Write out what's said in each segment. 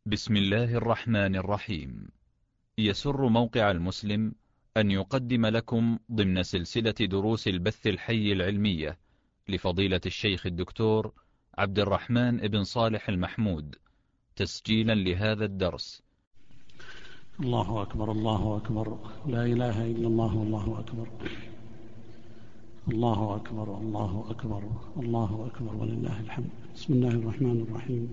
بسم الله الرحمن الرحيم. يسر موقع المسلم أن يقدم لكم ضمن سلسلة دروس البث الحي العلمية لفضيلة الشيخ الدكتور عبد الرحمن بن صالح المحمود، تسجيلا لهذا الدرس. الله أكبر الله أكبر، لا إله إلا الله والله أكبر، الله أكبر الله أكبر الله أكبر ولله الحمد. بسم الله الرحمن الرحيم.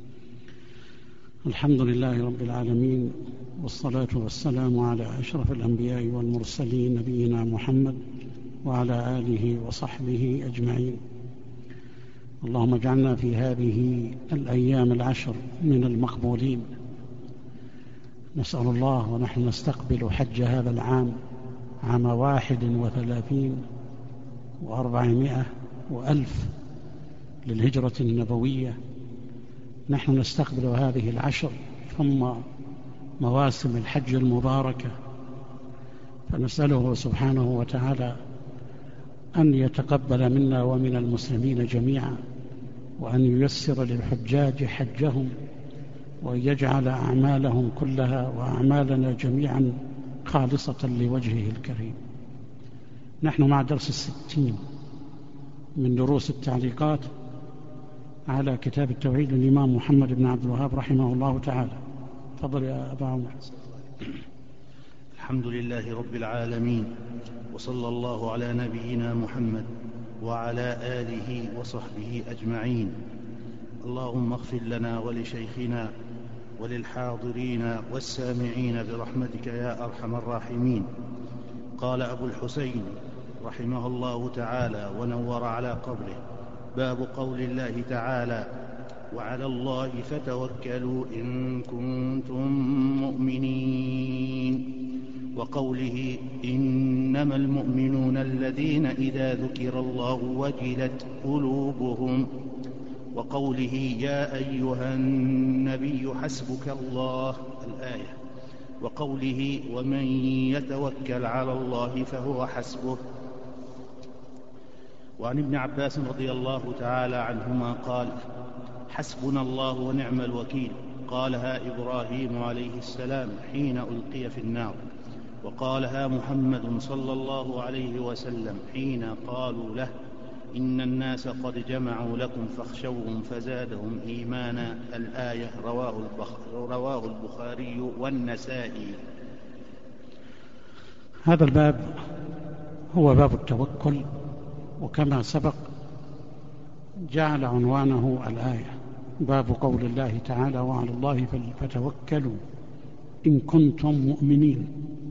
الحمد لله رب العالمين، والصلاة والسلام على أشرف الأنبياء والمرسلين نبينا محمد وعلى آله وصحبه أجمعين. اللهم اجعلنا في هذه الأيام العشر من المقبولين. نسأل الله ونحن نستقبل حج هذا العام، عام 31 و400 وألف للهجرة النبوية، نحن نستقبل هذه العشر ثم مواسم الحج المباركة، فنسأله سبحانه وتعالى أن يتقبل منا ومن المسلمين جميعا، وأن ييسر للحجاج حجهم، وأن يجعل أعمالهم كلها وأعمالنا جميعا خالصة لوجهه الكريم. نحن مع درس 60 من دروس التعليقات على كتاب التوحيد للإمام محمد بن عبد الوهاب رحمه الله تعالى. تفضل يا أبا عمر. الحمد لله رب العالمين، وصلى الله على نبينا محمد وعلى آله وصحبه أجمعين. اللهم اغفر لنا ولشيخنا وللحاضرين والسامعين برحمتك يا أرحم الراحمين. قال أبو الحسين رحمه الله تعالى ونور على قبره: باب قول الله تعالى: وعلى الله فتوكلوا إن كنتم مؤمنين، وقوله: إنما المؤمنون الذين إذا ذكر الله وجلت قلوبهم، وقوله: يا أيها النبي حسبك الله، الآية، وقوله: ومن يتوكل على الله فهو حسبه. وعن ابن عباس رضي الله تعالى عنهما قال: حسبنا الله ونعم الوكيل، قالها إبراهيم عليه السلام حين ألقي في النار، وقالها محمد صلى الله عليه وسلم حين قالوا له: إن الناس قد جمعوا لكم فاخشوهم فزادهم إيمانا، الآية، رواه البخاري والنسائي. هذا الباب هو باب التوكل، وكما سبق جعل عنوانه الآية: باب قول الله تعالى: وعلى الله فتوكلوا إن كنتم مؤمنين.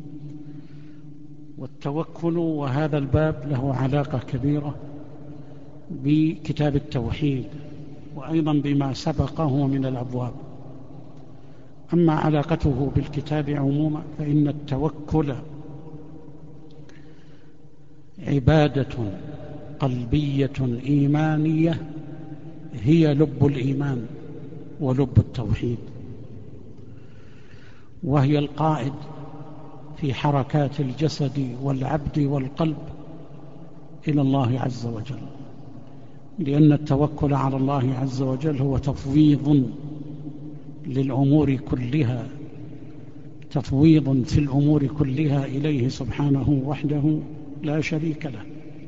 والتوكل وهذا الباب له علاقة كبيرة بكتاب التوحيد، وأيضا بما سبقه من الأبواب. أما علاقته بالكتاب عموما فإن التوكل عبادة قلبية إيمانية هي لب الإيمان ولب التوحيد، وهي القائد في حركات الجسد والعبد والقلب إلى الله عز وجل، لأن التوكل على الله عز وجل هو تفويض للأمور كلها، تفويض في الأمور كلها إليه سبحانه وحده لا شريك له.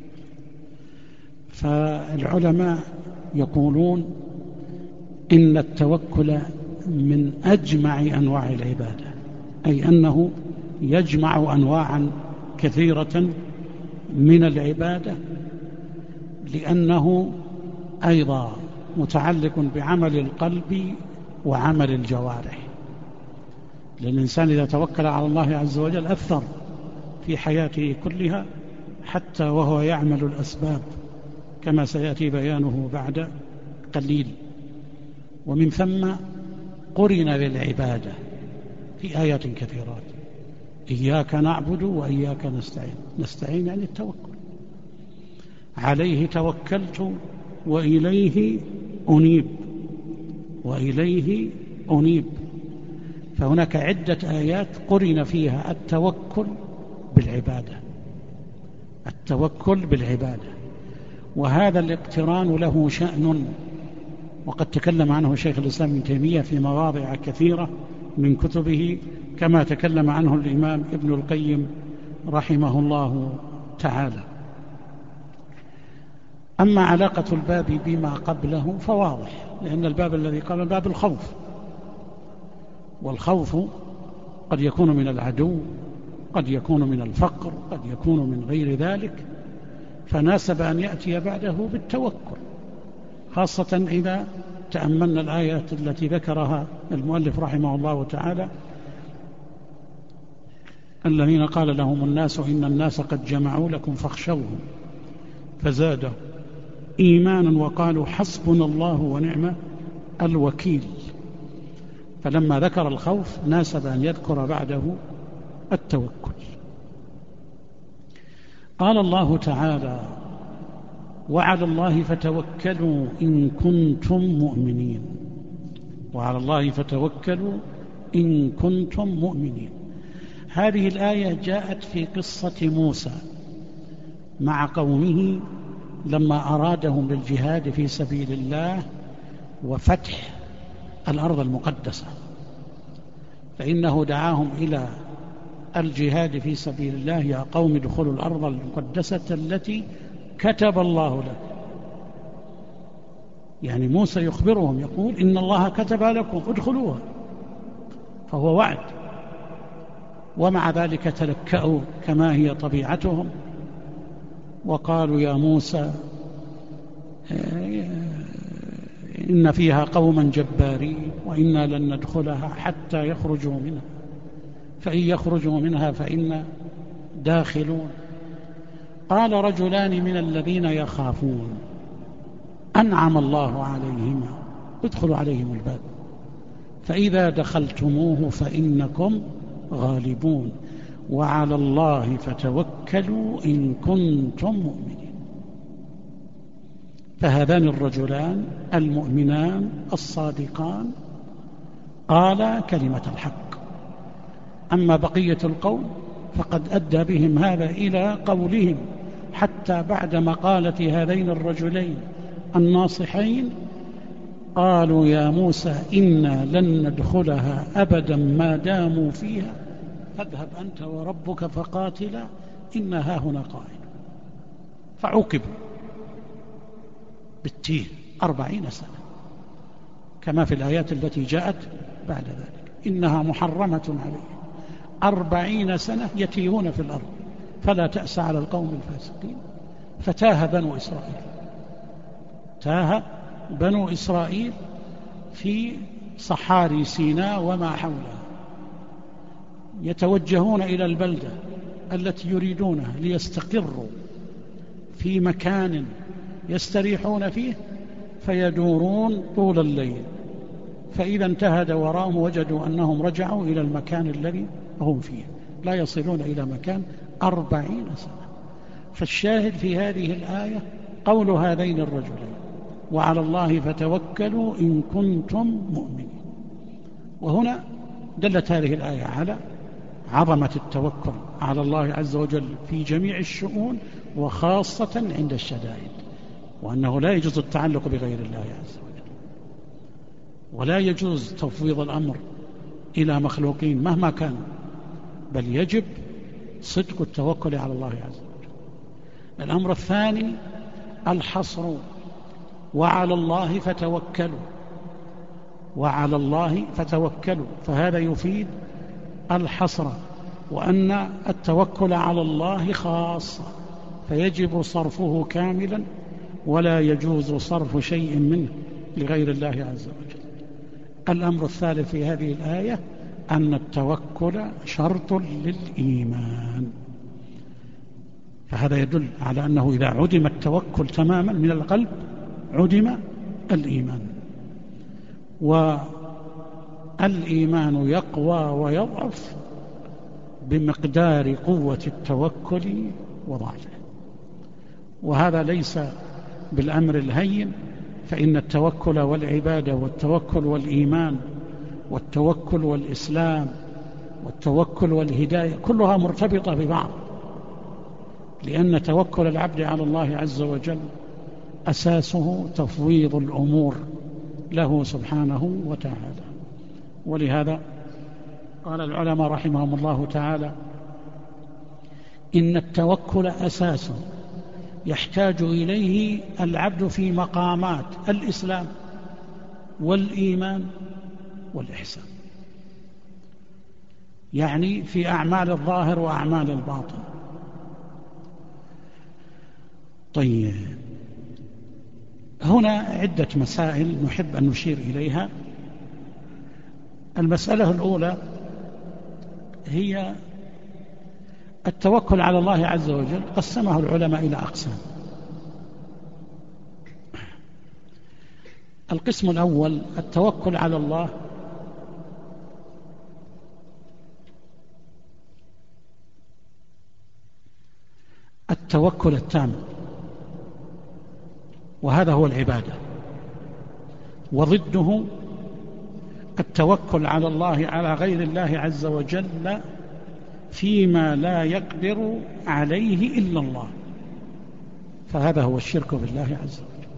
فالعلماء يقولون إن التوكل من أجمع أنواع العبادة، أي أنه يجمع أنواعا كثيرة من العبادة، لأنه أيضا متعلق بعمل القلب وعمل الجوارح. لأن الإنسان إذا توكل على الله عز وجل أثر في حياته كلها، حتى وهو يعمل الأسباب، كما سيأتي بيانه بعد قليل. ومن ثم قرن للعبادة في آيات كثيرات: إياك نعبد وإياك نستعين. نستعين يعني التوكل، عليه توكلت وإليه أنيب، وإليه أنيب. فهناك عدة آيات قرن فيها التوكل بالعبادة، التوكل بالعبادة. وهذا الاقتران له شأن وقد تكلم عنه شيخ الإسلام ابن تيمية في مواضع كثيرة من كتبه، كما تكلم عنه الإمام ابن القيم رحمه الله تعالى. أما علاقة الباب بما قبله فواضح، لأن الباب الذي قبل باب الخوف، والخوف قد يكون من العدو، قد يكون من الفقر، قد يكون من غير ذلك، فناسب أن يأتي بعده بالتوكل، خاصة إذا تأملنا الآيات التي ذكرها المؤلف رحمه الله تعالى: الذين قال لهم الناس إن الناس قد جمعوا لكم فاخشوهم فزادهم إيمانا وقالوا حسبنا الله ونعم الوكيل. فلما ذكر الخوف ناسب أن يذكر بعده التوكل. قال الله تعالى: وعلى الله فتوكلوا إن كنتم مؤمنين. وعلى الله فتوكلوا إن كنتم مؤمنين. هذه الآية جاءت في قصة موسى مع قومه لما أرادهم بالجهاد في سبيل الله وفتح الأرض المقدسة، فإنه دعاهم إلى الجهاد في سبيل الله: يا قوم ادخلوا الأرض المقدسة التي كتب الله لكم. يعني موسى يخبرهم يقول: إن الله كتب لكم ادخلوها، فهو وعد. ومع ذلك تلكأوا كما هي طبيعتهم وقالوا: يا موسى إن فيها قوما جبارين وإنا لن ندخلها حتى يخرجوا منها، فإن يخرجوا منها فإنا داخلون. قال رجلان من الذين يخافون أنعم الله عليهما ادخلوا عليهم الباب فإذا دخلتموه فإنكم غالبون وعلى الله فتوكلوا إن كنتم مؤمنين. فهذان الرجلان المؤمنان الصادقان قالا كلمة الحق. أما بقية القوم فقد أدى بهم هذا إلى قولهم، حتى بعد مقالة هذين الرجلين الناصحين قالوا: يا موسى إنا لن ندخلها أبدا ما داموا فيها فاذهب أنت وربك فقاتلا إنا هاهنا قاعدون. فعوقبوا بالتيه 40 سنة كما في الآيات التي جاءت بعد ذلك: إنها محرمة عليهم 40 سنة يتيهون في الأرض فلا تأس على القوم الفاسقين. فتاه بنو إسرائيل، تاه بنو إسرائيل في صحاري سيناء وما حولها، يتوجهون إلى البلدة التي يريدونها ليستقروا في مكان يستريحون فيه، فيدورون طول الليل، فإذا انتهد وراءهم وجدوا أنهم رجعوا إلى المكان الذي هم فيه، لا يصلون إلى مكان 40 سنة. فالشاهد في هذه الآية قول هذين الرجلين: وعلى الله فتوكلوا إن كنتم مؤمنين. وهنا دلت هذه الآية على عظمة التوكل على الله عز وجل في جميع الشؤون وخاصة عند الشدائد، وأنه لا يجوز التعلق بغير الله عز وجل، ولا يجوز تفويض الأمر إلى مخلوقين مهما كان، بل يجب صدق التوكل على الله عز وجل. الأمر الثاني الحصر: وعلى الله فتوكلوا، وعلى الله فتوكلوا، فهذا يفيد الحصر، وأن التوكل على الله خاصة، فيجب صرفه كاملا ولا يجوز صرف شيء منه لغير الله عز وجل. الأمر الثالث في هذه الآية أن التوكل شرط للإيمان، فهذا يدل على أنه إذا عدم التوكل تماما من القلب عدم الإيمان، والإيمان يقوى ويضعف بمقدار قوة التوكل وضعفه، وهذا ليس بالأمر الهين، فإن التوكل والعبادة والتوكل والإيمان والتوكل والإسلام والتوكل والهداية كلها مرتبطة ببعض، لأن توكل العبد على الله عز وجل أساسه تفويض الأمور له سبحانه وتعالى. ولهذا قال العلماء رحمهم الله تعالى: إن التوكل أساس يحتاج إليه العبد في مقامات الإسلام والإيمان والإحسان، يعني في أعمال الظاهر وأعمال الباطن. طيب، هنا عدة مسائل نحب أن نشير إليها. المسألة الأولى هي التوكل على الله عز وجل، قسمه العلماء إلى أقسام. القسم الأول التوكل على الله التوكل التام، وهذا هو العبادة، وضده التوكل على الله على غير الله عز وجل فيما لا يقدر عليه إلا الله، فهذا هو الشرك بالله عز وجل.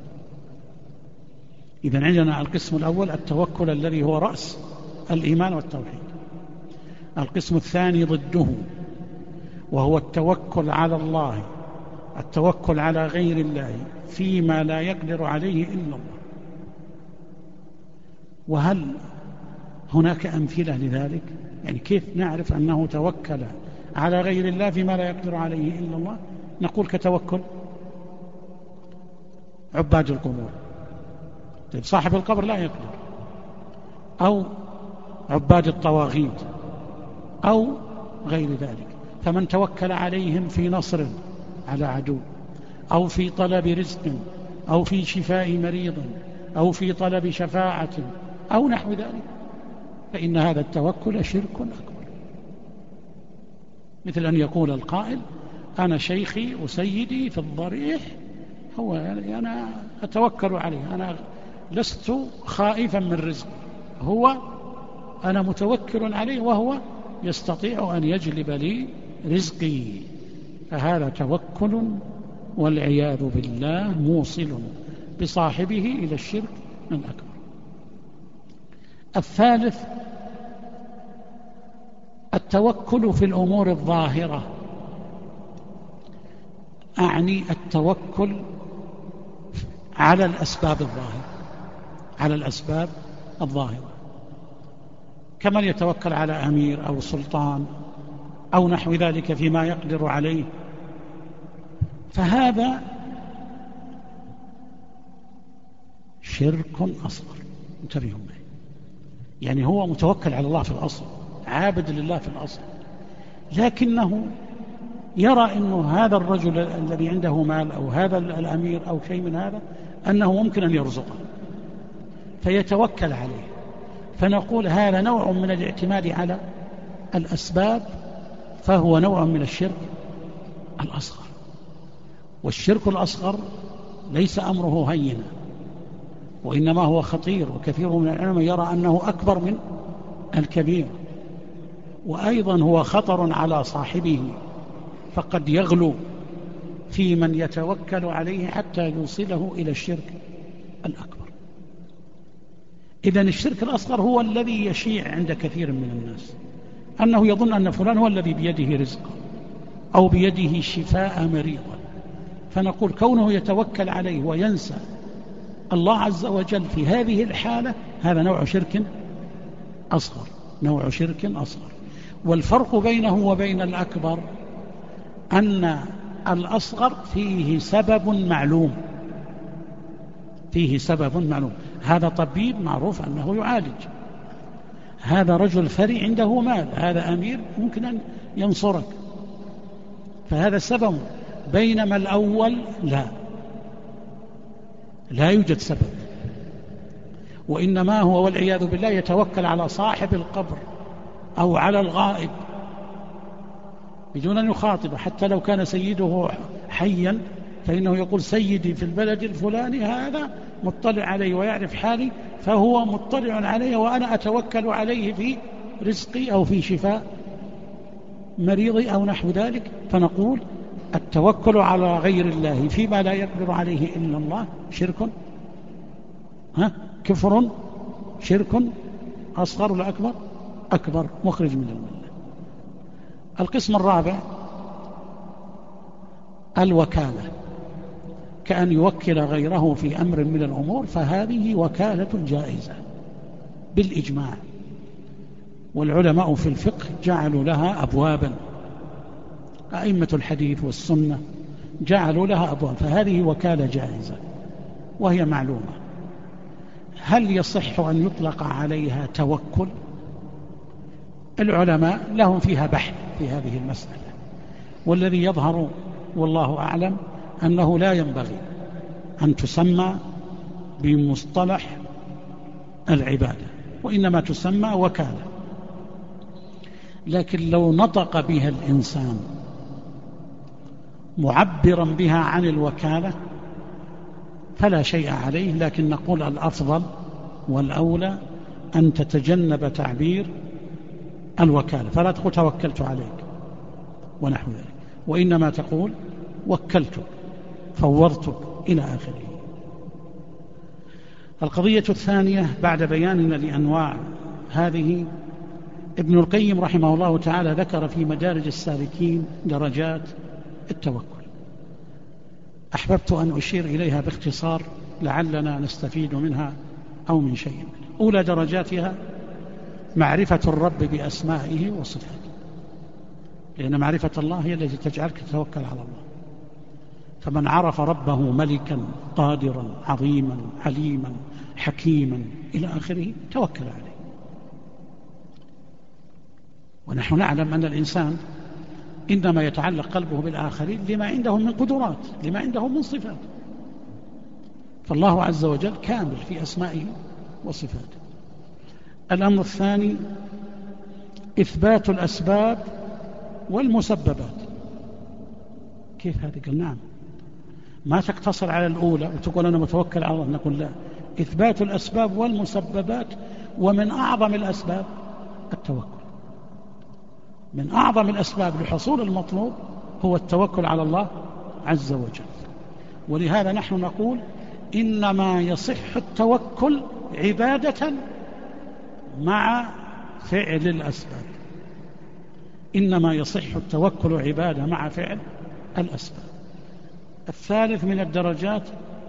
إذن عندنا القسم الأول التوكل الذي هو رأس الإيمان والتوحيد. القسم الثاني ضده، وهو التوكل على الله، التوكل على غير الله فيما لا يقدر عليه إلا الله. وهل هناك أمثلة لذلك؟ يعني كيف نعرف أنه توكل على غير الله فيما لا يقدر عليه إلا الله؟ نقول كتوكل عباد القبور. طيب، صاحب القبر لا يقدر، أو عباد الطواغيت أو غير ذلك، فمن توكل عليهم في نصر على عدو، أو في طلب رزق، أو في شفاء مريض، أو في طلب شفاعة، أو نحو ذلك، فإن هذا التوكل شرك أكبر. مثل أن يقول القائل: أنا شيخي وسيدي في الضريح، هو أنا أتوكل عليه، أنا لست خائفا من رزقه، هو أنا متوكل عليه وهو يستطيع أن يجلب لي رزقي، فهذا توكل والعياذ بالله موصل بصاحبه إلى الشرك الأكبر. الثالث التوكل في الأمور الظاهرة، أعني التوكل على الأسباب الظاهرة، على الأسباب الظاهرة، كمن يتوكل على أمير أو سلطان أو نحو ذلك فيما يقدر عليه، فهذا شرك أصغر. انتبهوا معي، يعني هو متوكل على الله في الأصل، عابد لله في الأصل، لكنه يرى أنه هذا الرجل الذي عنده مال أو هذا الأمير أو شيء من هذا أنه ممكن أن يرزقه، فيتوكل عليه، فنقول هذا نوع من الاعتماد على الأسباب، فهو نوع من الشرك الأصغر. والشرك الأصغر ليس أمره هينا، وإنما هو خطير، وكثير من العلماء يرى أنه أكبر من الكبير، وأيضا هو خطر على صاحبه، فقد يغلو في من يتوكل عليه حتى يوصله إلى الشرك الأكبر. إذن الشرك الأصغر هو الذي يشيع عند كثير من الناس، أنه يظن أن فلان هو الذي بيده رزقه أو بيده شفاء مريضا، فنقول كونه يتوكل عليه وينسى الله عز وجل في هذه الحالة، هذا نوع شرك أصغر، نوع شرك أصغر. والفرق بينه وبين الأكبر أن الأصغر فيه سبب معلوم، فيه سبب معلوم، هذا طبيب معروف أنه يعالج، هذا رجل ثري عنده مال، هذا أمير ممكن أن ينصرك، فهذا سبب. بينما الأول لا يوجد سبب، وإنما هو والعياذ بالله يتوكل على صاحب القبر أو على الغائب بدون أن يخاطب، حتى لو كان سيده حيا فإنه يقول سيدي في البلد الفلاني هذا مطلع عليه ويعرف حالي، فهو مطلع عليه وأنا أتوكل عليه في رزقي أو في شفاء مريضي أو نحو ذلك. فنقول التوكل على غير الله فيما لا يقدر عليه إلا الله شرك كفر شرك أصغر ولا أكبر؟ أكبر، مخرج من الملة. القسم الرابع الوكالة، كأن يوكل غيره في أمر من الأمور، فهذه وكالة جائزة بالإجماع، والعلماء في الفقه جعلوا لها أبوابا، أئمة الحديث والسنة جعلوا لها أبواب، فهذه وكالة جائزة وهي معلومة. هل يصح أن يطلق عليها توكل؟ العلماء لهم فيها بحث في هذه المسألة، والذي يظهر والله أعلم أنه لا ينبغي أن تسمى بمصطلح العبادة، وإنما تسمى وكالة. لكن لو نطق بها الإنسان معبرا بها عن الوكالة فلا شيء عليه، لكن نقول الأفضل والأولى أن تتجنب تعبير الوكالة، فلا تقول توكلت عليك ونحو ذلك، وإنما تقول وكلتك، فوضتك، إلى آخره. القضية الثانية بعد بياننا لأنواع هذه، ابن القيم رحمه الله تعالى ذكر في مدارج السالكين درجات التوكل، أحببت أن أشير إليها باختصار لعلنا نستفيد منها أو من شيء. أولى درجاتها معرفة الرب بأسمائه وصفاته، لأن معرفة الله هي التي تجعلك تتوكل على الله. فمن عرف ربه ملكا قادرا عظيما عليما حكيما إلى آخره توكل عليه. ونحن نعلم أن الإنسان إنما يتعلق قلبه بالآخرين لما عنده من قدرات، لما عنده من صفات، فالله عز وجل كامل في أسمائه وصفاته. الأمر الثاني إثبات الأسباب والمسببات. كيف هذه؟ قال نعم، ما تقتصر على الأولى وتقول أنا متوكل على الله، نقول لا، إثبات الأسباب والمسببات، ومن أعظم الأسباب التوكل. من أعظم الأسباب لحصول المطلوب هو التوكل على الله عز وجل. ولهذا نحن نقول إنما يصح التوكل عبادة مع فعل الأسباب، إنما يصح التوكل عبادة مع فعل الأسباب. الثالث من الدرجات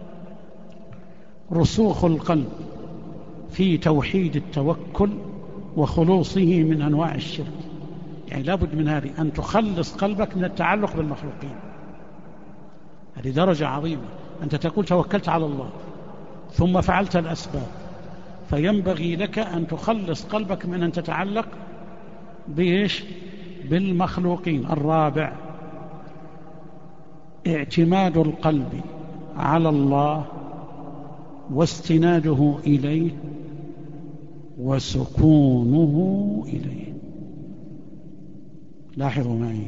رسوخ القلب في توحيد التوكل وخلوصه من أنواع الشرك. يعني لابد من هذه، أن تخلص قلبك من التعلق بالمخلوقين، هذه درجة عظيمة. أنت تقول توكلت على الله ثم فعلت الأسباب، فينبغي لك أن تخلص قلبك من أن تتعلق بإيش؟ بالمخلوقين. الرابع اعتماد القلب على الله واستناده إليه وسكونه إليه. لاحظوا معي،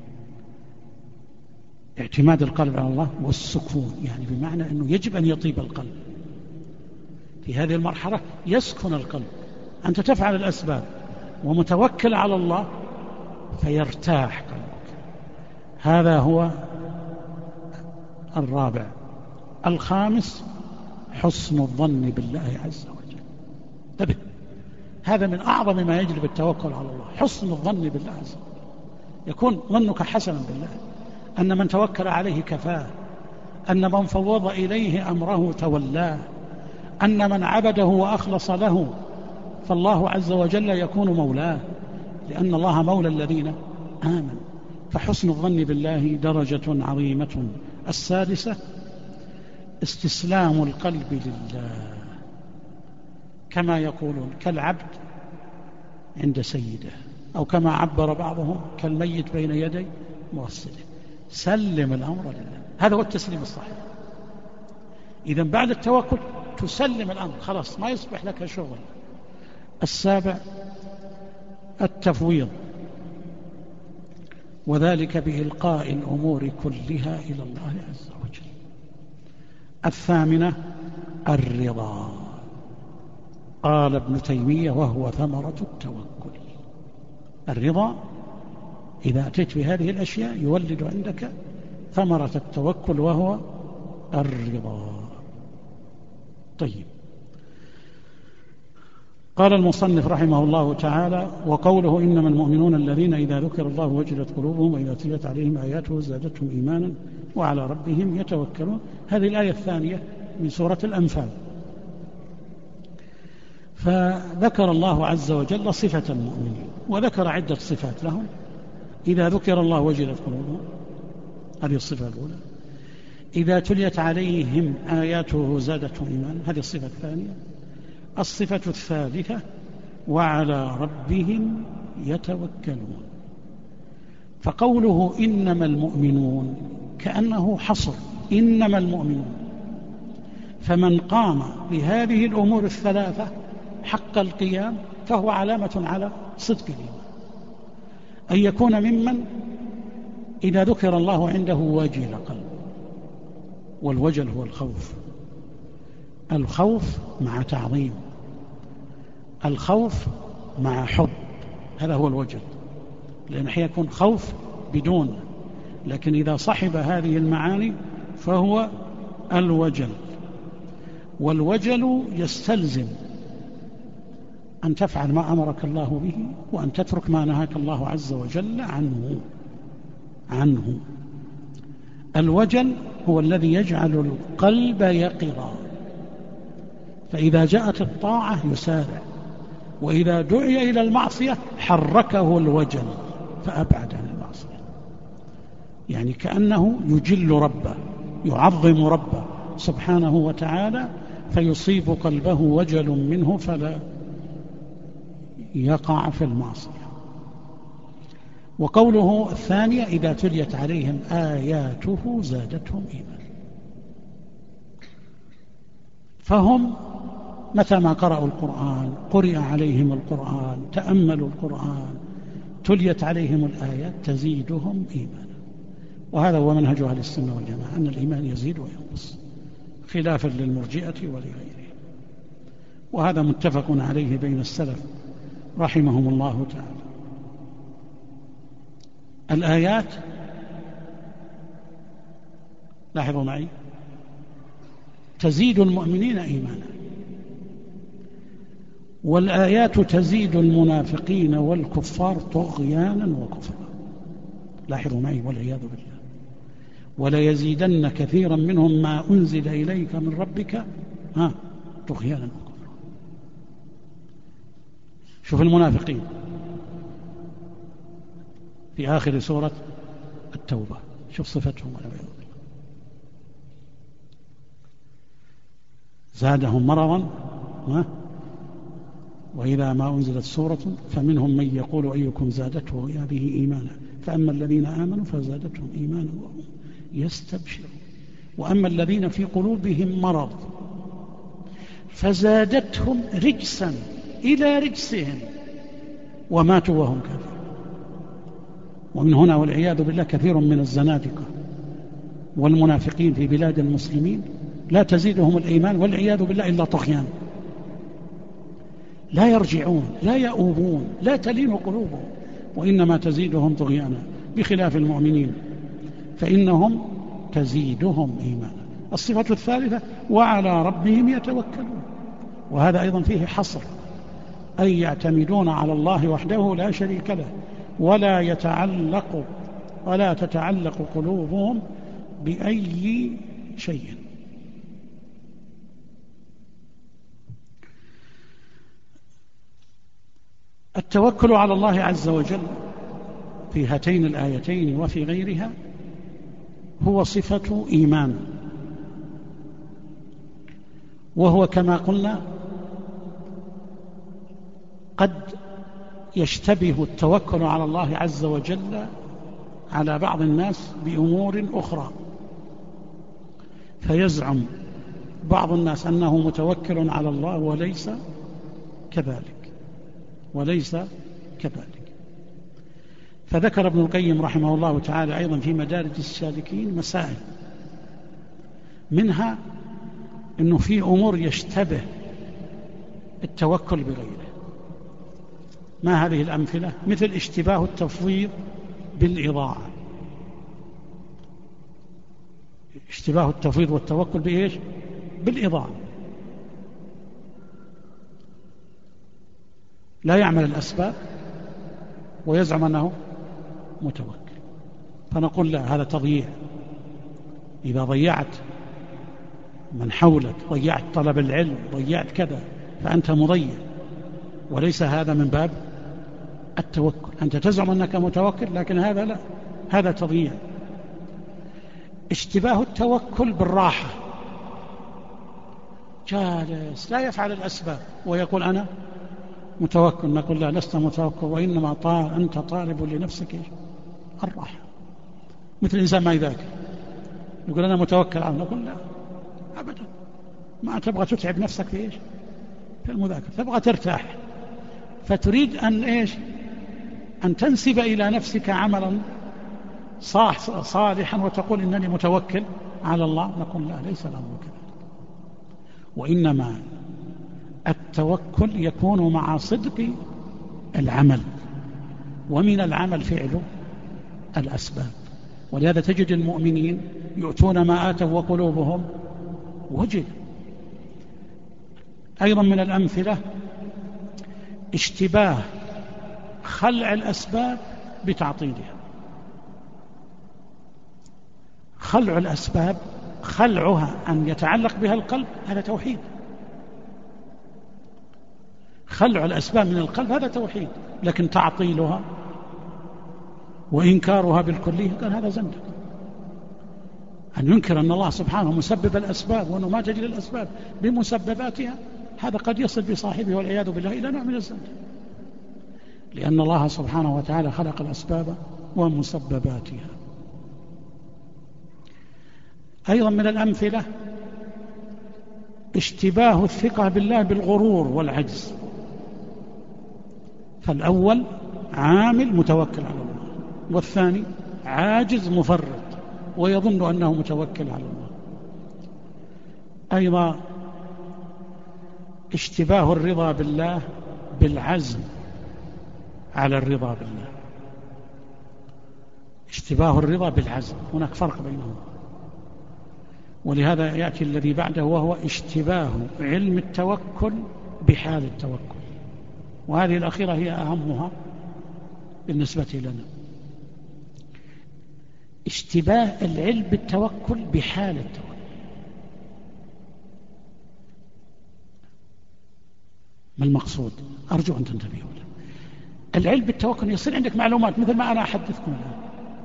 اعتماد القلب على الله والسكون، يعني بمعنى أنه يجب أن يطيب القلب في هذه المرحلة، يسكن القلب. أنت تفعل الأسباب ومتوكل على الله فيرتاح قلبك. هذا هو الرابع. الخامس حسن الظن بالله عز وجل. انتبه، هذا من أعظم ما يجلب التوكل على الله، حسن الظن بالله عز وجل. يكون ظنك حسنا بالله، أن من توكل عليه كفاه، أن من فوض إليه أمره تولاه، أن من عبده وأخلص له فالله عز وجل يكون مولاه، لأن الله مولى الذين آمنوا. فحسن الظن بالله درجة عظيمة. السادسة استسلام القلب لله، كما يقولون كالعبد عند سيده، أو كما عبر بعضهم كالميت بين يدي موسده. سلم الأمر لله، هذا هو التسليم الصحيح. إذن بعد التوكل تسلم الأمر، خلاص ما يصبح لك شغل. السابع التفويض، وذلك بإلقاء الأمور كلها إلى الله عز وجل. الثامنة الرضا. قال ابن تيمية وهو ثمرة التوكل. الرضا إذا أتيت بهذه الأشياء يولد عندك ثمرة التوكل وهو الرضا. طيب، قال المصنف رحمه الله تعالى: وقوله إنما المؤمنون الذين إذا ذكر الله وجلت قلوبهم وإذا تليت عليهم آياته زادتهم إيمانا وعلى ربهم يتوكلون. هذه الآية الثانية من سورة الأنفال. فذكر الله عز وجل صفة المؤمنين وذكر عدة صفات لهم. إذا ذكر الله وجلت قلوبهم، هذه الصفة الأولى. إذا تليت عليهم آياته زادتهم إيمانا، هذه الصفة الثانية. الصفة الثالثة: وعلى ربهم يتوكلون. فقوله إنما المؤمنون كأنه حصر، إنما المؤمنون، فمن قام بهذه الأمور الثلاثة حق القيام فهو علامة على صدق الإيمان، أن يكون ممن إذا ذكر الله عنده وجل قلبه. والوجل هو الخوف، الخوف مع تعظيم، الخوف مع حب، هذا هو الوجل. لأن أحيانا يكون خوف بدون، لكن إذا صحب هذه المعاني فهو الوجل. والوجل يستلزم أن تفعل ما أمرك الله به وأن تترك ما نهاك الله عز وجل عنه. الوجل هو الذي يجعل القلب يقظا، فإذا جاءت الطاعة يسارع، وإذا دعي إلى المعصية حركه الوجل فأبعد عن المعصية. يعني كأنه يجل ربه، يعظم ربه سبحانه وتعالى، فيصيب قلبه وجل منه فلا يقع في المعصية. وقوله الثانية: إذا تليت عليهم آياته زادتهم إيمانا. فهم متى ما قرأوا القرآن، قرئ عليهم القرآن، تأملوا القرآن، تليت عليهم الآيات تزيدهم إيمانا. وهذا هو منهج أهل السنة والجماعة، أن الإيمان يزيد وينقص، خلافا للمرجئة ولغيره. وهذا متفق عليه بين السلف رحمهم الله تعالى. الآيات، لاحظوا معي، تزيد المؤمنين إيمانا، والآيات تزيد المنافقين والكفار طغيانا وكفرا. لاحظوا معي، والعياذ بالله. ولا يزيدن كثيرا منهم ما أنزل إليك من ربك طغيانا وكفرا. شوف المنافقين في آخر سورة التوبة، شوف صفتهم والعياذ بالله. زادهم مرضا وإذا ما أنزلت سورة فمنهم من يقول أيكم زادته هذه إيمانا فأما الذين آمنوا فزادتهم إيمانا وهم يستبشرون وأما الذين في قلوبهم مرض فزادتهم رجسا إلى رجسهم وماتوا وهم كافرون. ومن هنا والعياذ بالله كثير من الزنادقة والمنافقين في بلاد المسلمين لا تزيدهم الإيمان والعياذ بالله إلا طغيان، لا يرجعون، لا يؤوبون، لا تلين قلوبهم، وإنما تزيدهم طغيانا، بخلاف المؤمنين فإنهم تزيدهم إيمانا. الصفة الثالثة: وعلى ربهم يتوكلون. وهذا أيضا فيه حصر، أي يعتمدون على الله وحده لا شريك له، ولا تتعلق قلوبهم بأي شيء. التوكل على الله عز وجل في هاتين الآيتين وفي غيرها هو صفة إيمان، وهو كما قلنا قد يشتبه التوكل على الله عز وجل على بعض الناس بأمور أخرى، فيزعم بعض الناس أنه متوكل على الله وليس كذلك. فذكر ابن القيم رحمه الله تعالى أيضا في مدارج السالكين مسائل، منها أنه في أمور يشتبه التوكل بغيره. ما هذه الأمثلة؟ مثل اشتباه التفويض بالإضاعة. اشتباه التفويض والتوكل بإيش؟ بالإضاعة. لا يعمل الأسباب ويزعم أنه متوكل، فنقول لا، هذا تضييع. إذا ضيعت من حولك، ضيعت طلب العلم، ضيعت كذا، فأنت مضيع، وليس هذا من باب التوكل. أنت تزعم أنك متوكل، لكن هذا لا، هذا تضييع. اشتباه التوكل بالراحة، جالس لا يفعل الأسباب ويقول أنا متوكل، نقول لا، لست متوكل، وإنما أنت طالب لنفسك الراحة. مثل الإنسان ما يذاكر يقول أنا متوكل عنه، نقول لا أبدا، ما تبغى تتعب نفسك في إيش؟ في المذاكرة، تبغى ترتاح، فتريد أن أن تنسب إلى نفسك عملا صالحا وتقول إنني متوكل على الله. نقول لا، ليس الأمر كذا، وإنما التوكل يكون مع صدق العمل، ومن العمل فعل الأسباب. ولهذا تجد المؤمنين يؤتون ما آتوا وقلوبهم وجل. أيضا من الأمثلة اشتباه خلع الأسباب بتعطيلها. خلع الأسباب، خلعها أن يتعلق بها القلب، هذا توحيد. خلع الأسباب من القلب هذا توحيد، لكن تعطيلها وإنكارها بالكلية قال هذا زندق. أن ينكر أن الله سبحانه مسبب الأسباب وأنه ما تجري الأسباب بمسبباتها، هذا قد يصل بصاحبه والعياذ بالله إلى نوع من الزندق، لأن الله سبحانه وتعالى خلق الأسباب ومسبباتها. أيضا من الأمثلة اشتباه الثقة بالله بالغرور والعجز. فالأول عامل متوكل على الله، والثاني عاجز مفرط ويظن أنه متوكل على الله. أيضا اشتباه الرضا بالله بالعزم على الرضا بالله. اشتباه الرضا بالعزم، هناك فرق بينهم. ولهذا يأتي الذي بعده وهو اشتباه علم التوكل بحال التوكل، وهذه الأخيرة هي أهمها بالنسبة لنا. اشتباه العلم بالتوكل بحال التوكل. ما المقصود؟ أرجو أن تنتبهوا له. العلم بالتوكل يصير عندك معلومات مثل ما أنا أحدثكم الآن،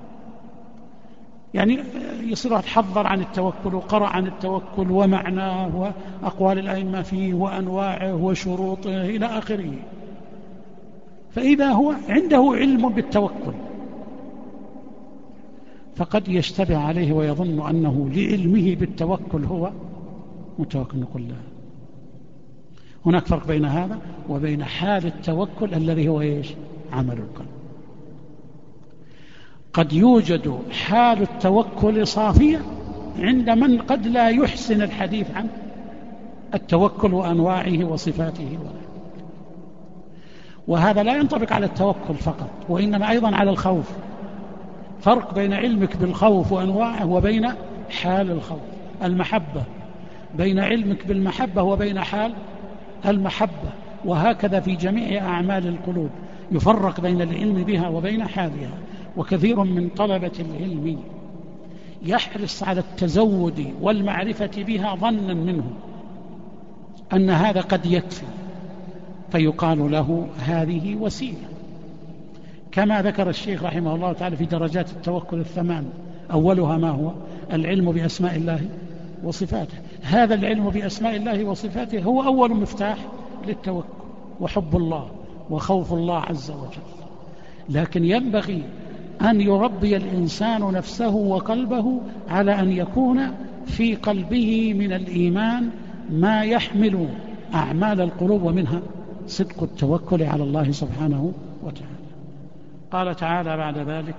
يعني يصير تحضر عن التوكل وقرأ عن التوكل ومعناه وأقوال الأئمة فيه وأنواعه وشروطه إلى آخره. فإذا هو عنده علم بالتوكل فقد يشتبه عليه ويظن أنه لعلمه بالتوكل هو متوكل. نقول لا، هناك فرق بين هذا وبين حال التوكل الذي هو عمل القلب. قد يوجد حال التوكل صافية عند من قد لا يحسن الحديث عن التوكل وأنواعه وصفاته، وهذا لا ينطبق على التوكل فقط، وإنما أيضا على الخوف. فرق بين علمك بالخوف وأنواعه وبين حال الخوف. المحبة، بين علمك بالمحبة وبين حال المحبة، وهكذا في جميع أعمال القلوب يفرق بين العلم بها وبين حالها. وكثير من طلبة العلم يحرص على التزود والمعرفة بها ظنا منه أن هذا قد يكفي، فيقال له هذه وسيلة، كما ذكر الشيخ رحمه الله تعالى في درجات التوكل الثمان. أولها ما هو؟ العلم بأسماء الله وصفاته. هذا العلم بأسماء الله وصفاته هو أول مفتاح للتوكل، وحب الله وخوف الله عز وجل. لكن ينبغي أن يربي الإنسان نفسه وقلبه على أن يكون في قلبه من الإيمان ما يحمل أعمال القلوب، ومنها صدق التوكل على الله سبحانه وتعالى. قال تعالى بعد ذلك: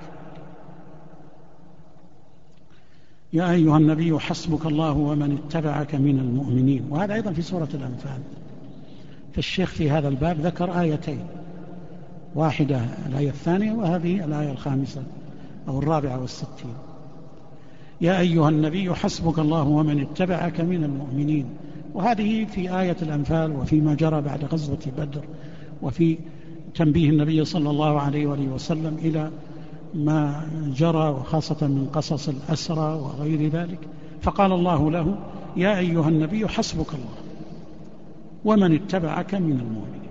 يا أيها النبي حسبك الله ومن اتبعك من المؤمنين. وهذا أيضا في سورة الأنفال. فالشيخ في هذا الباب ذكر آيتين، واحدة الآية الثانية، وهذه الآية الخامسة أو 64. يا أيها النبي حسبك الله ومن اتبعك من المؤمنين، وهذه في آية الأنفال وفيما جرى بعد غزوة بدر وفي تنبيه النبي صلى الله عليه وآله وسلم إلى ما جرى وخاصة من قصص الأسرى وغير ذلك، فقال الله له: يا أيها النبي حسبك الله ومن اتبعك من المؤمنين.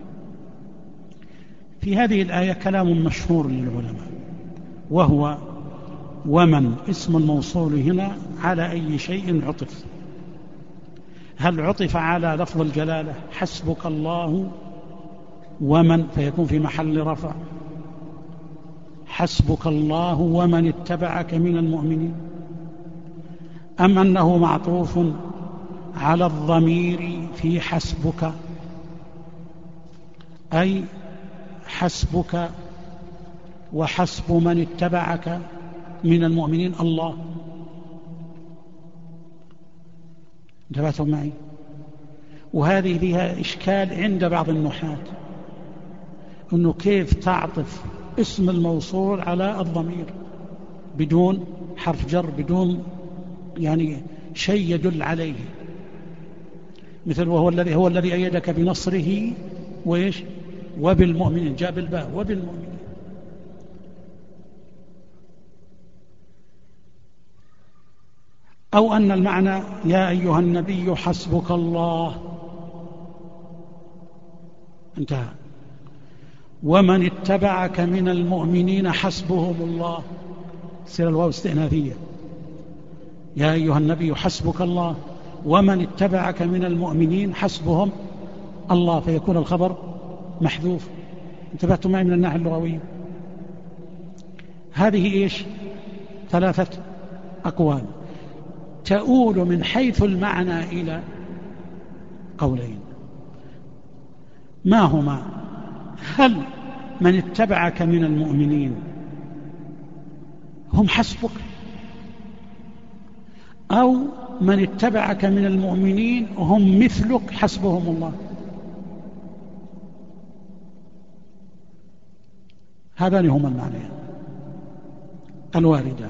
في هذه الآية كلام مشهور للعلماء، وهو ومن اسم الموصول هنا على أي شيء عطف؟ هل عطف على لفظ الجلالة حسبك الله ومن فيكون في محل رفع حسبك الله ومن اتبعك من المؤمنين، أم أنه معطوف على الضمير في حسبك أي حسبك وحسب من اتبعك من المؤمنين الله؟ انتبهتم معي؟ وهذه فيها إشكال عند بعض النحاة، أنه كيف تعطف اسم الموصول على الضمير بدون حرف جر، بدون يعني شيء يدل عليه، مثل هو الذي أيدك بنصره وإيش وبالمؤمنين، جاء بالباء وبالمؤمنين. أو أن المعنى يا أيها النبي حسبك الله، انتهى، ومن اتبعك من المؤمنين حسبهم الله، سير الواو استئنافية، يا أيها النبي حسبك الله ومن اتبعك من المؤمنين حسبهم الله، فيكون الخبر محذوف. انتبهتم معي من الناحية اللغوية؟ هذه إيش؟ ثلاثة أقوال تؤول من حيث المعنى إلى قولين. ما هما؟ هل من اتبعك من المؤمنين هم حسبك، أو من اتبعك من المؤمنين هم مثلك حسبهم الله؟ هذان هما المعنيان الواردان،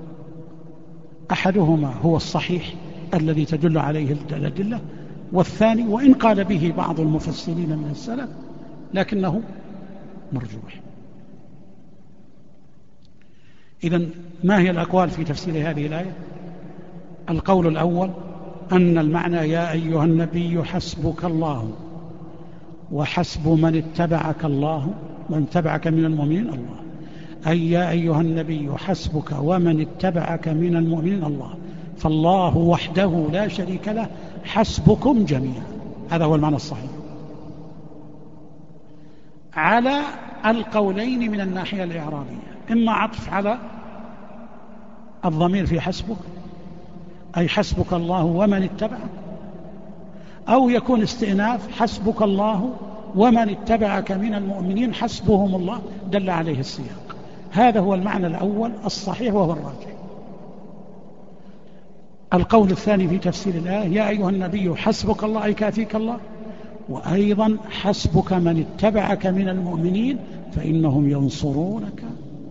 أحدهما هو الصحيح الذي تدل عليه الأدلة، والثاني وإن قال به بعض المفسرين من السلف لكنه مرجوح. إذن ما هي الأقوال في تفسير هذه الآية؟ القول الأول أن المعنى يا أيها النبي حسبك الله وحسب من اتبعك الله، من اتبعك من المؤمنين الله، أي يا أيها النبي حسبك ومن اتبعك من المؤمنين الله، فالله وحده لا شريك له حسبكم جميعا. هذا هو المعنى الصحيح على القولين من الناحية الإعرابية، إما عطف على الضمير في حسبك أي حسبك الله ومن اتبعك، أو يكون استئناف حسبك الله ومن اتبعك من المؤمنين حسبهم الله، دل عليه السياق. هذا هو المعنى الأول الصحيح وهو الراجح. القول الثاني في تفسير الآية يا أيها النبي حسبك الله أي كافيك الله، وأيضا حسبك من اتبعك من المؤمنين فإنهم ينصرونك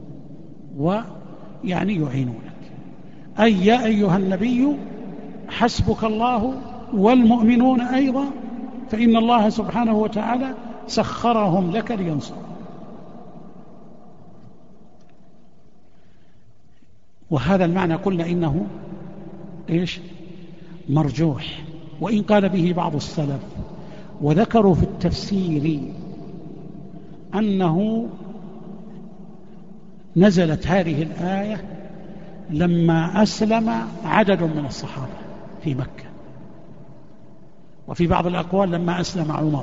ويعني يعينونك، أي يا أيها النبي حسبك الله والمؤمنون أيضا فإن الله سبحانه وتعالى سخرهم لك لينصروا. وهذا المعنى قلنا إنه إيش؟ مرجوح، وإن قال به بعض السلف، وذكروا في التفسير أنه نزلت هذه الآية لما أسلم عدد من الصحابة في مكة، وفي بعض الأقوال لما أسلم عمر،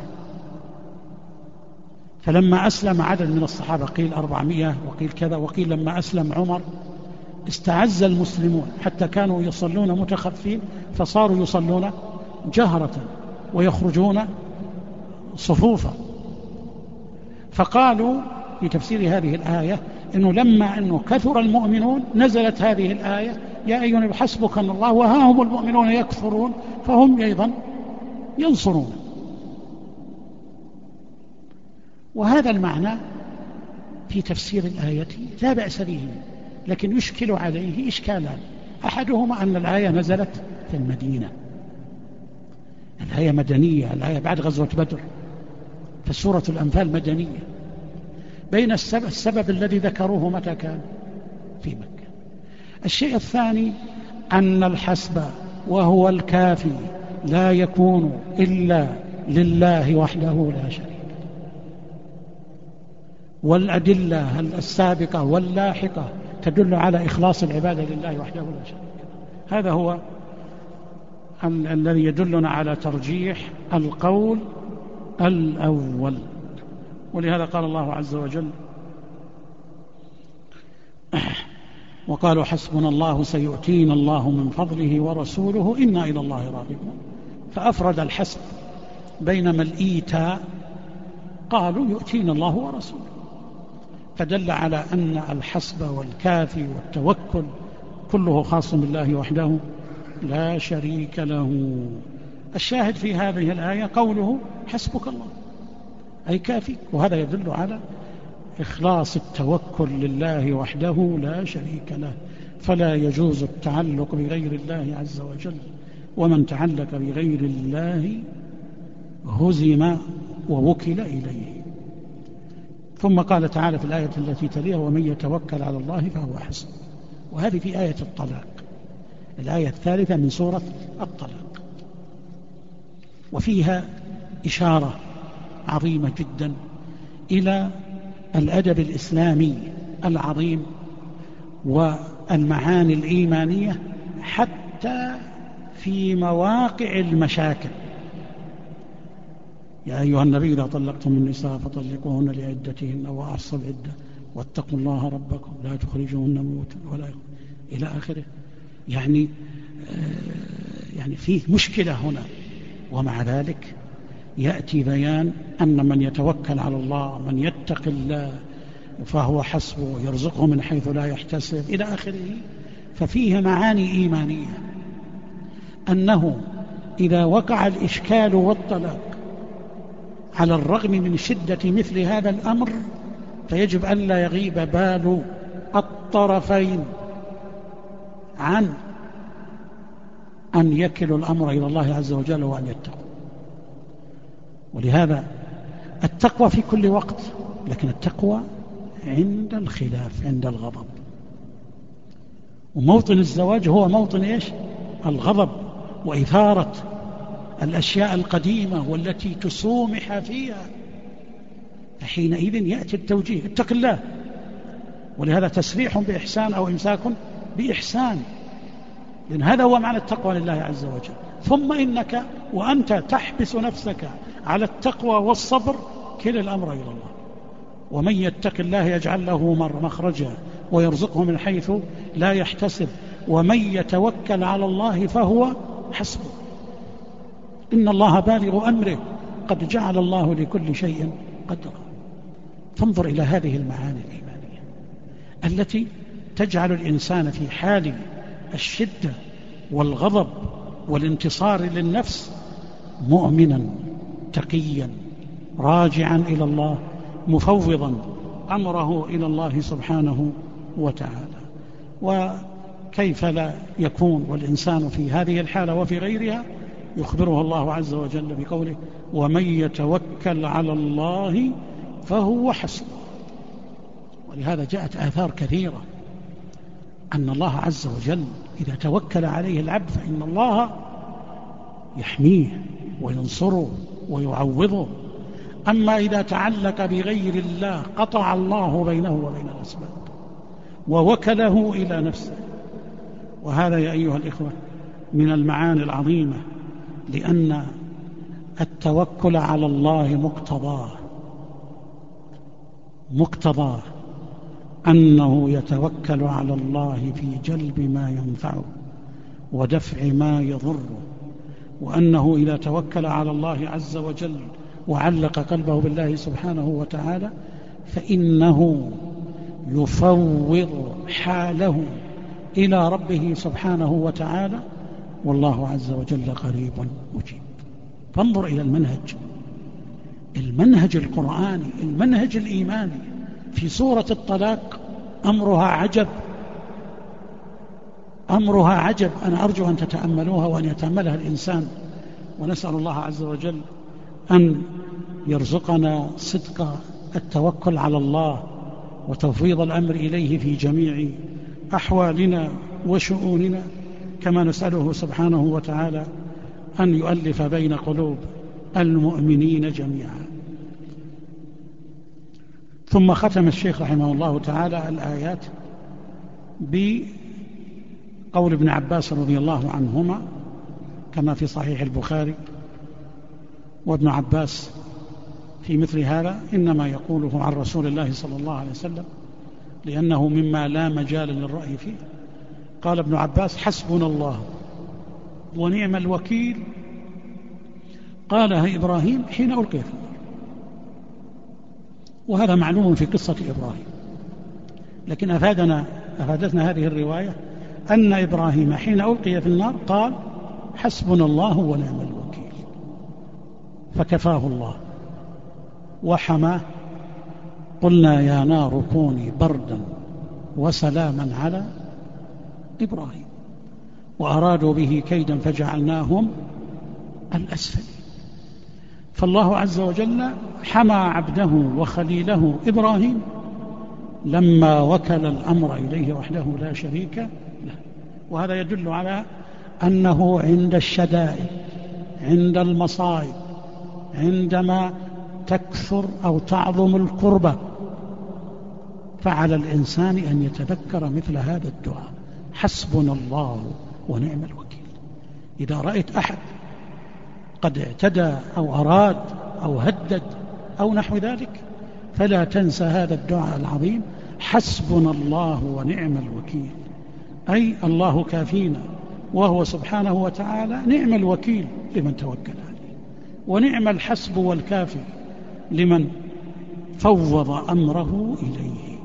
فلما أسلم عدد من الصحابة قيل 400 وقيل كذا، وقيل لما أسلم عمر استعز المسلمون حتى كانوا يصلون متخفين فصاروا يصلون جهرة ويخرجون صفوفا، فقالوا في تفسير هذه الآية إنه لما أنه كثر المؤمنون نزلت هذه الآية يا أيها النبي حسبك الله وها هم المؤمنون يكفرون فهم أيضا ينصرون. وهذا المعنى في تفسير الآية لا بأس به، لكن يشكل عليه إشكالان، أحدهما أن الآية نزلت في المدينة، الآية مدنية، الآية بعد غزوة بدر، فسورة الأنفال مدنية. بين السبب الذي ذكروه متى كان؟ في مكة. الشيء الثاني أن الحسب وهو الكافي لا يكون إلا لله وحده لا شريك له، والأدلة السابقة واللاحقة تدل على إخلاص العبادة لله وحده لا شريك له. هذا هو الذي يدلنا على ترجيح القول الأول. ولهذا قال الله عز وجل: وقالوا حسبنا الله سيؤتينا الله من فضله ورسوله إنا إلى الله راغبون. فأفرد الحسب، بينما الإيتاء قالوا يؤتينا الله ورسوله، فدل على أن الحسب والكافي والتوكل كله خاص بالله وحده لا شريك له. الشاهد في هذه الآية قوله حسبك الله، أي كافيك، وهذا يدل على إخلاص التوكل لله وحده لا شريك له، فلا يجوز التعلق بغير الله عز وجل، ومن تعلق بغير الله هزم ووكل إليه. ثم قال تعالى في الآية التي تليها: ومن يتوكل على الله فهو حسبه. وهذه في آية الطلاق، الآية الثالثة من سورة الطلاق، وفيها إشارة عظيمة جدا إلى الأدب الإسلامي العظيم والمعاني الإيمانية حتى في مواقع المشاكل. يا أيها النبي إذا طلقتم النساء فطلقوهن لعدتهن وأحصوا العدة واتقوا الله ربكم لا تخرجوهن موتا ولا إلى آخره. يعني فيه مشكلة هنا، ومع ذلك يأتي بيان أن من يتوكل على الله، من يتق الله فهو حسبه، يرزقه من حيث لا يحتسب إلى آخره. ففيه معاني إيمانية أنه إذا وقع الإشكال والطلاق على الرغم من شدة مثل هذا الأمر، فيجب أن لا يغيب بال الطرفين عن أن يكلوا الأمر إلى الله عز وجل وأن يتقوا. ولهذا التقوى في كل وقت، لكن التقوى عند الخلاف، عند الغضب. وموطن الزواج هو موطن إيش؟ الغضب وإثارة الأشياء القديمة والتي تسومح فيها، فحينئذ يأتي التوجيه: اتق الله. ولهذا تسريح بإحسان أو إمساك بإحسان، لأن هذا هو معنى التقوى لله عز وجل. ثم إنك وأنت تحبس نفسك على التقوى والصبر كل الأمر إلى الله. ومن يتق الله يجعل له مخرجا ويرزقه من حيث لا يحتسب ومن يتوكل على الله فهو حسبه إن الله بالغ أمره قد جعل الله لكل شيء قدرا. فانظر إلى هذه المعاني الإيمانية التي تجعل الإنسان في حال الشدة والغضب والانتصار للنفس مؤمنا تقيا راجعا إلى الله مفوضا أمره إلى الله سبحانه وتعالى. وكيف لا يكون والإنسان في هذه الحالة وفي غيرها؟ يخبره الله عز وجل بقوله: ومن يتوكل على الله فهو حسبه. ولهذا جاءت آثار كثيرة أن الله عز وجل إذا توكل عليه العبد فإن الله يحميه وينصره ويعوضه. أما إذا تعلق بغير الله قطع الله بينه وبين الأسباب ووكله إلى نفسه. وهذا يا أيها الإخوة من المعاني العظيمة، لأن التوكل على الله مقتضاه أنه يتوكل على الله في جلب ما ينفعه ودفع ما يضره، وأنه إذا توكل على الله عز وجل وعلق قلبه بالله سبحانه وتعالى فإنه يفوض حاله إلى ربه سبحانه وتعالى، والله عز وجل قريب مجيب. فانظر إلى المنهج القرآني، المنهج الإيماني في سورة الطلاق. أمرها عجب. أنا أرجو أن تتأملوها وأن يتأملها الإنسان، ونسأل الله عز وجل أن يرزقنا صدق التوكل على الله وتفويض الأمر إليه في جميع أحوالنا وشؤوننا، كما نسأله سبحانه وتعالى أن يؤلف بين قلوب المؤمنين جميعا. ثم ختم الشيخ رحمه الله تعالى الآيات بقول ابن عباس رضي الله عنهما كما في صحيح البخاري، وابن عباس في مثل هذا إنما يقوله عن رسول الله صلى الله عليه وسلم لأنه مما لا مجال للرأي فيه. قال ابن عباس: حسبنا الله ونعم الوكيل قالها إبراهيم حين ألقي في النار. وهذا معلوم في قصة إبراهيم، لكن أفادتنا هذه الرواية أن إبراهيم حين ألقي في النار قال: حسبنا الله ونعم الوكيل، فكفاه الله وحماه. قلنا يا نار كوني بردا وسلاما على إبراهيم، وأرادوا به كيدا فجعلناهم الأسفل. فالله عز وجل حمى عبده وخليله إبراهيم لما وكل الأمر إليه وحده لا شريك له. وهذا يدل على أنه عند الشدائد، عند المصائب، عندما تكثر أو تعظم الكربة، فعلى الإنسان أن يتذكر مثل هذا الدعاء: حسبنا الله ونعم الوكيل. إذا رأيت أحد قد اعتدى أو أراد أو هدد أو نحو ذلك، فلا تنسى هذا الدعاء العظيم: حسبنا الله ونعم الوكيل، أي الله كافينا، وهو سبحانه وتعالى نعم الوكيل لمن توكل عليه، ونعم الحسب والكافي لمن فوض أمره إليه.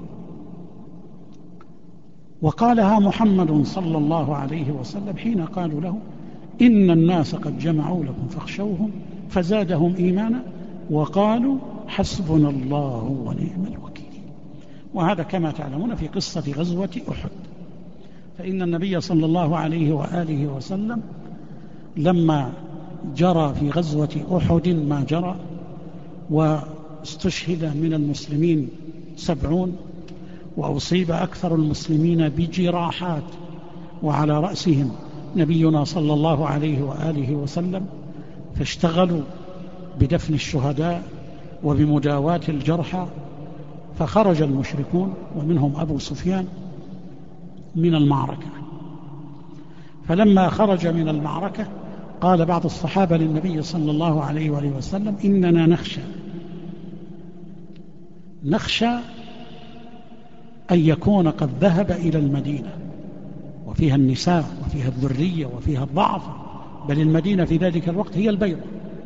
وقالها محمد صلى الله عليه وسلم حين قالوا له: إن الناس قد جمعوا لكم فاخشوهم، فزادهم إيمانا وقالوا حسبنا الله ونعم الوكيل. وهذا كما تعلمون في قصة غزوة أحد. فإن النبي صلى الله عليه وآله وسلم لما جرى في غزوة أحد ما جرى، واستشهد من المسلمين 70، وأصيب أكثر المسلمين بجراحات، وعلى رأسهم نبينا صلى الله عليه وآله وسلم، فاشتغلوا بدفن الشهداء وبمداواة الجرحى. فخرج المشركون ومنهم أبو سفيان من المعركة. فلما خرج من المعركة قال بعض الصحابة للنبي صلى الله عليه وآله وسلم: إننا نخشى أن يكون قد ذهب إلى المدينة، وفيها النساء وفيها الذرية وفيها الضعف، بل المدينة في ذلك الوقت هي البيضة.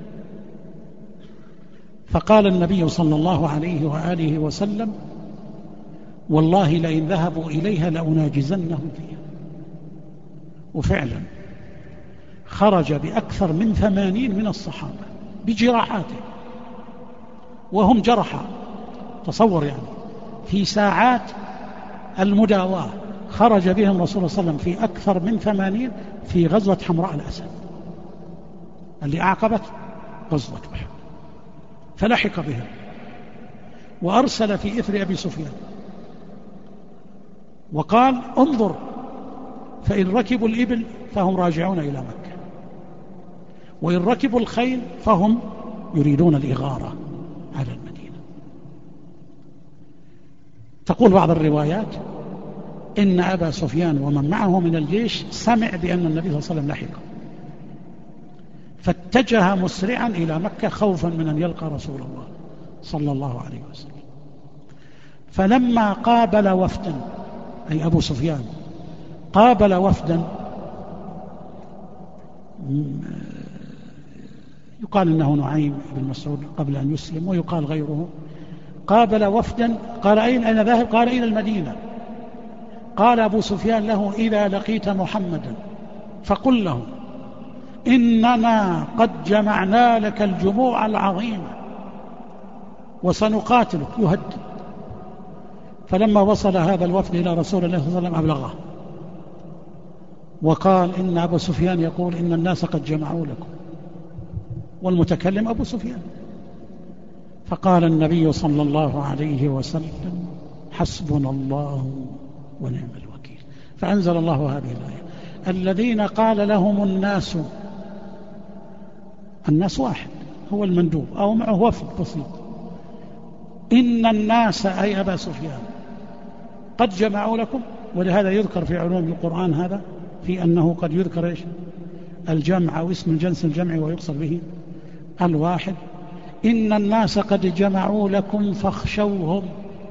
فقال النبي صلى الله عليه وآله وسلم: والله لئن ذهبوا إليها لأناجزنهم فيها. وفعلا خرج بأكثر من 80 من الصحابة بجراحاته وهم جرحى. تصور يعني في ساعات المداواة خرج بهم رسول الله صلى الله عليه وسلم في أكثر من 80 في غزوة حمراء الأسد اللي أعقبت غزوة أحد. فلحق بهم وأرسل في إثر أبي سفيان وقال: انظر، فإن ركبوا الإبل فهم راجعون إلى مكة، وإن ركبوا الخيل فهم يريدون الإغارة على المدينة. تقول بعض الروايات إن أبا سفيان ومن معه من الجيش سمع بأن النبي صلى الله عليه وسلم لحقه، فاتجه مسرعا إلى مكة خوفا من أن يلقى رسول الله صلى الله عليه وسلم. فلما قابل وفدا، أي أبو سفيان قابل وفدا، يقال إنه نعيم بن مسعود قبل أن يسلم، ويقال غيره، قابل وفدا قال: أين ذاهب؟ قال: إلى المدينة. قال أبو سفيان له: إذا لقيت محمدا فقل له إننا قد جمعنا لك الجموع العظيمة وسنقاتلك. يهدد. فلما وصل هذا الوفد إلى رسول الله صلى الله عليه وسلم أبلغه وقال: إن أبو سفيان يقول إن الناس قد جمعوا لكم، والمتكلم أبو سفيان. فقال النبي صلى الله عليه وسلم: حسبنا الله ونعم الوكيل. فأنزل الله هذه الآية: الذين قال لهم الناس واحد هو المندوب أو معه وفد بسيط، إن الناس أي أبا سفيان قد جمعوا لكم. ولهذا يذكر في علوم القرآن هذا في أنه قد يذكر إيش؟ الجمع أو اسم الجنس الجمعي ويقصد به الواحد. إن الناس قد جمعوا لكم فاخشوهم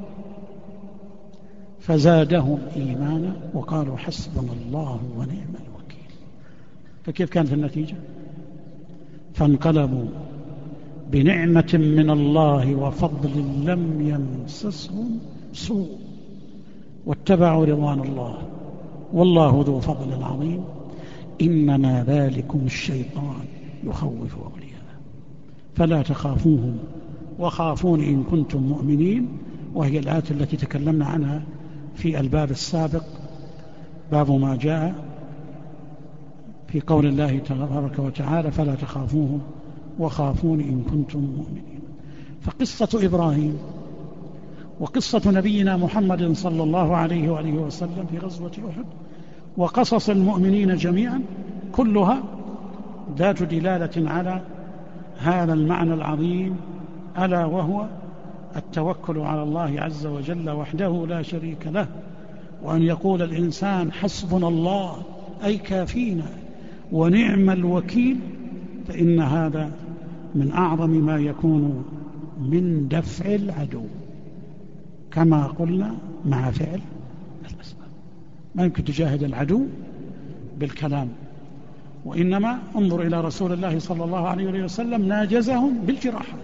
فزادهم إيمانا وقالوا حسبنا الله ونعم الوكيل. فكيف كانت النتيجة؟ فانقلبوا بنعمة من الله وفضل لم يمسسهم سوء واتبعوا رضوان الله والله ذو فضل عظيم. إنما ذلكم الشيطان يخوف أولياءه فلا تخافوهم وخافون إن كنتم مؤمنين، وهي الآية التي تكلمنا عنها في الباب السابق، باب ما جاء في قول الله تبارك وتعالى: فلا تخافوهم وخافون إن كنتم مؤمنين. فقصة إبراهيم وقصة نبينا محمد صلى الله عليه وآله وسلم في غزوة أحد وقصص المؤمنين جميعا كلها ذات دلالة على هذا المعنى العظيم، ألا وهو التوكل على الله عز وجل وحده لا شريك له، وأن يقول الإنسان حسبنا الله أي كافينا ونعم الوكيل، فإن هذا من أعظم ما يكون من دفع العدو كما قلنا مع فعل الأسباب. ما يمكن تجاهد العدو بالكلام، وإنما انظر إلى رسول الله صلى الله عليه وسلم ناجزهم بالجراحات،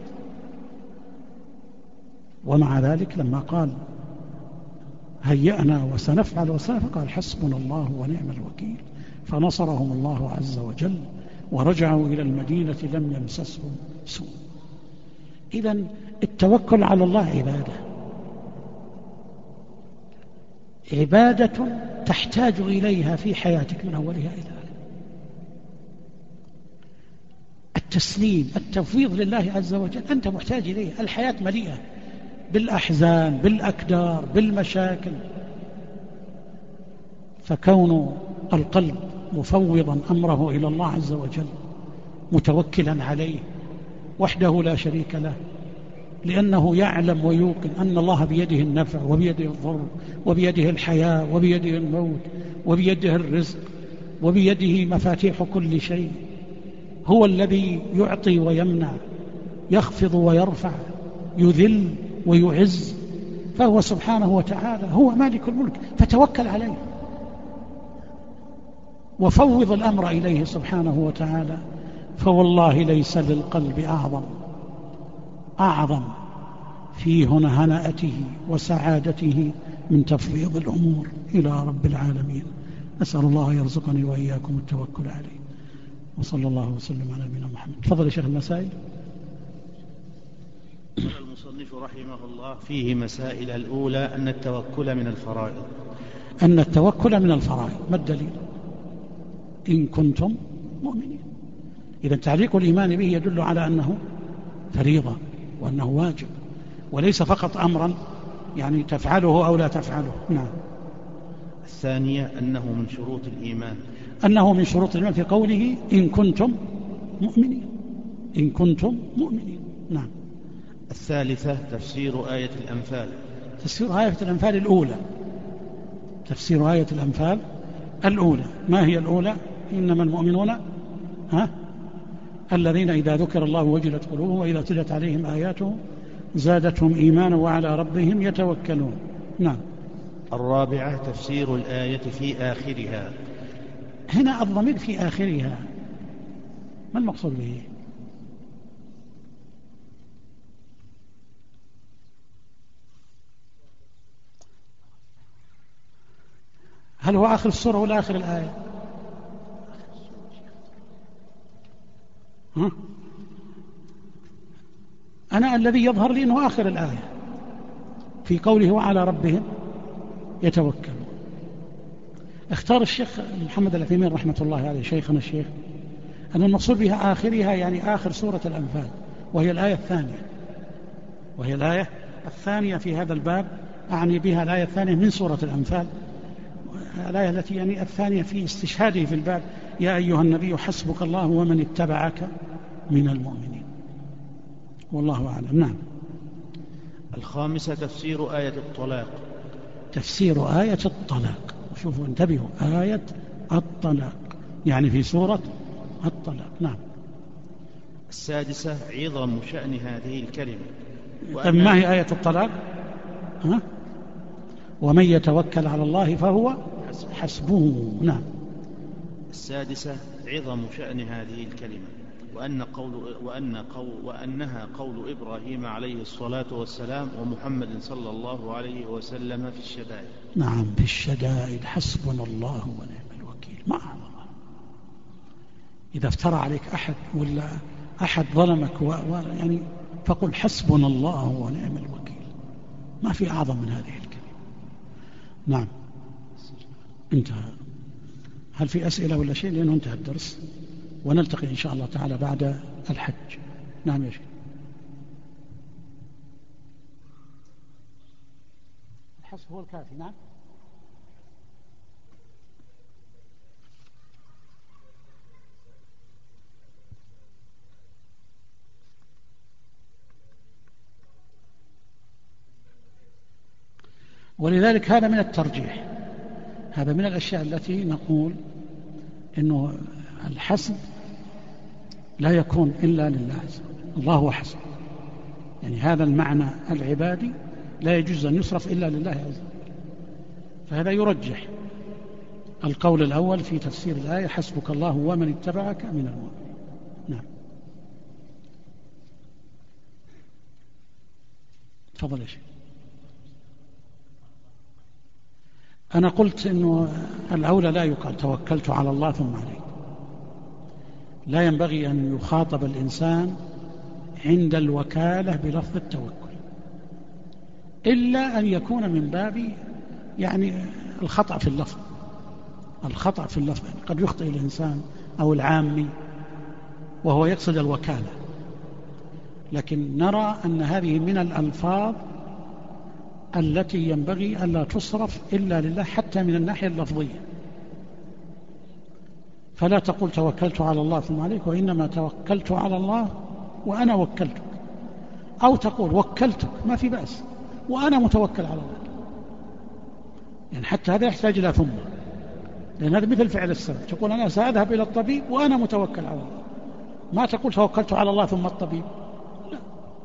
ومع ذلك لما قال هيأنا وسنفعل قال حسبنا الله ونعم الوكيل، فنصرهم الله عز وجل ورجعوا إلى المدينة لم يمسسهم سوء. إذن التوكل على الله عبادة تحتاج إليها في حياتك من أولها إلى آخرها. التسليم، التفويض لله عز وجل أنت محتاج إليه. الحياة مليئة بالأحزان، بالأكدار، بالمشاكل، فكون القلب مفوضا أمره إلى الله عز وجل متوكلا عليه وحده لا شريك له، لأنه يعلم ويوقن أن الله بيده النفع وبيده الضر وبيده الحياة وبيده الموت وبيده الرزق وبيده مفاتيح كل شيء. هو الذي يعطي ويمنع، يخفض ويرفع، يذل ويعز، فهو سبحانه وتعالى هو مالك الملك، فتوكل عليه وفوض الأمر إليه سبحانه وتعالى. فوالله ليس للقلب أعظم في هنأته وسعادته من تفويض الأمور إلى رب العالمين. أسأل الله يرزقني وإياكم التوكل عليه، وصلى الله وسلم على نبينا محمد. تفضل يا شيخ المسائل. قال المصنف رحمه الله: فيه مسائل. الأولى أن التوكل من الفرائض. أن التوكل من الفرائض. ما الدليل؟ إن كنتم مؤمنين. إذا تعليق الإيمان به يدل على أنه فريضة وأنه واجب، وليس فقط أمرا يعني تفعله أو لا تفعله. نعم. الثانية أنه من شروط الإيمان. أنه من شروط الإيمان في قوله إن كنتم مؤمنين. إن كنتم مؤمنين. نعم. الثالثة تفسير آية الأنفال. تفسير آية الأنفال الأولى. تفسير آية الأنفال الأولى. ما هي الأولى؟ إنما المؤمنون الذين إذا ذكر الله وجلت قلوبهم وإذا تليت عليهم آياته زادتهم إيمانا وعلى ربهم يتوكلون. نعم. الرابعة تفسير الآية في آخرها. هنا الضمير في آخرها ما المقصود به؟ هل هو آخر السورة ولا آخر الآية؟ أنا الذي يظهر لي أنه آخر الآية في قوله وعلى ربهم يتوكلون. اختار الشيخ محمد العثيمين رحمة الله عليه شيخنا الشيخ أن المقصود بها آخرها يعني آخر سورة الأنفال، وهي الآية الثانية. وهي الآية الثانية في هذا الباب، أعني بها الآية الثانية من سورة الأنفال، الآية التي يعني الثانية في استشهاده في الباب: يا أيها النبي حسبك الله ومن اتبعك من المؤمنين. والله أعلم. نعم. الخامسة تفسير آية الطلاق. تفسير آية الطلاق، شوفوا انتبهوا، آية الطلاق يعني في سورة الطلاق. نعم. السادسة عظم شأن هذه الكلمة. ما هي آية الطلاق؟ ومن يتوكل على الله فهو حسبه. نعم. السادسة عظم شأن هذه الكلمة، وأنها قول إبراهيم عليه الصلاة والسلام ومحمد صلى الله عليه وسلم في الشدائد. نعم، في الشدائد حسبنا الله ونعم الوكيل. ما أعظم. إذا افترى عليك أحد ولا أحد ظلمك يعني فقل حسبنا الله ونعم الوكيل، ما في أعظم من هذه الكلمة. نعم. انتهى. هل في أسئلة ولا شيء؟ لأنه انتهى الدرس، ونلتقي إن شاء الله تعالى بعد الحج. نعم يا شيخ. الحسب هو الكافي. نعم. ولذلك هذا من الترجيح، هذا من الأشياء التي نقول إنه الحسب لا يكون إلا لله عز وجل، الله هو حسب، يعني هذا المعنى العبادي لا يجوز أن يصرف إلا لله عز وجل. فهذا يرجح القول الأول في تفسير الآية: حسبك الله ومن اتبعك من المؤمنين. نعم. تفضل يا شيخ. أنا قلت إنه الأولى لا يقال توكلت على الله ثم عليه، لا ينبغي أن يخاطب الإنسان عند الوكالة بلفظ التوكل، إلا أن يكون من باب يعني الخطأ في اللفظ. الخطأ في اللفظ قد يخطئ الإنسان أو العامي وهو يقصد الوكالة، لكن نرى أن هذه من الألفاظ التي ينبغي ألا تصرف إلا لله حتى من الناحية اللفظية. فلا تقول توكلت على الله ثم عليك، وإنما توكلت على الله وأنا وكلتك، أو تقول وكلتك ما في بأس وأنا متوكل على الله، يعني حتى هذا يحتاج إلى ثم، لأن هذا مثل فعل السبب. تقول أنا سأذهب إلى الطبيب وأنا متوكل على الله، ما تقول توكلت على الله ثم الطبيب، لا.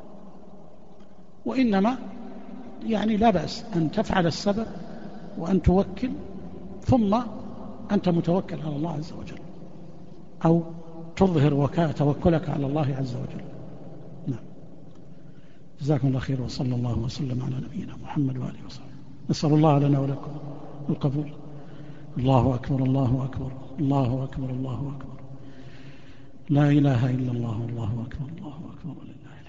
وإنما يعني لا بأس أن تفعل السبب وأن توكل ثم أنت متوكل على الله عز وجل، أو تظهر توكلك على الله عز وجل. نعم. جزاكم الله خير، وصلى الله وسلم على نبينا محمد وآله وصحبه. نسأل الله لنا ولكم القبول. الله أكبر الله أكبر الله أكبر الله أكبر، لا إله إلا الله، الله أكبر الله أكبر، لله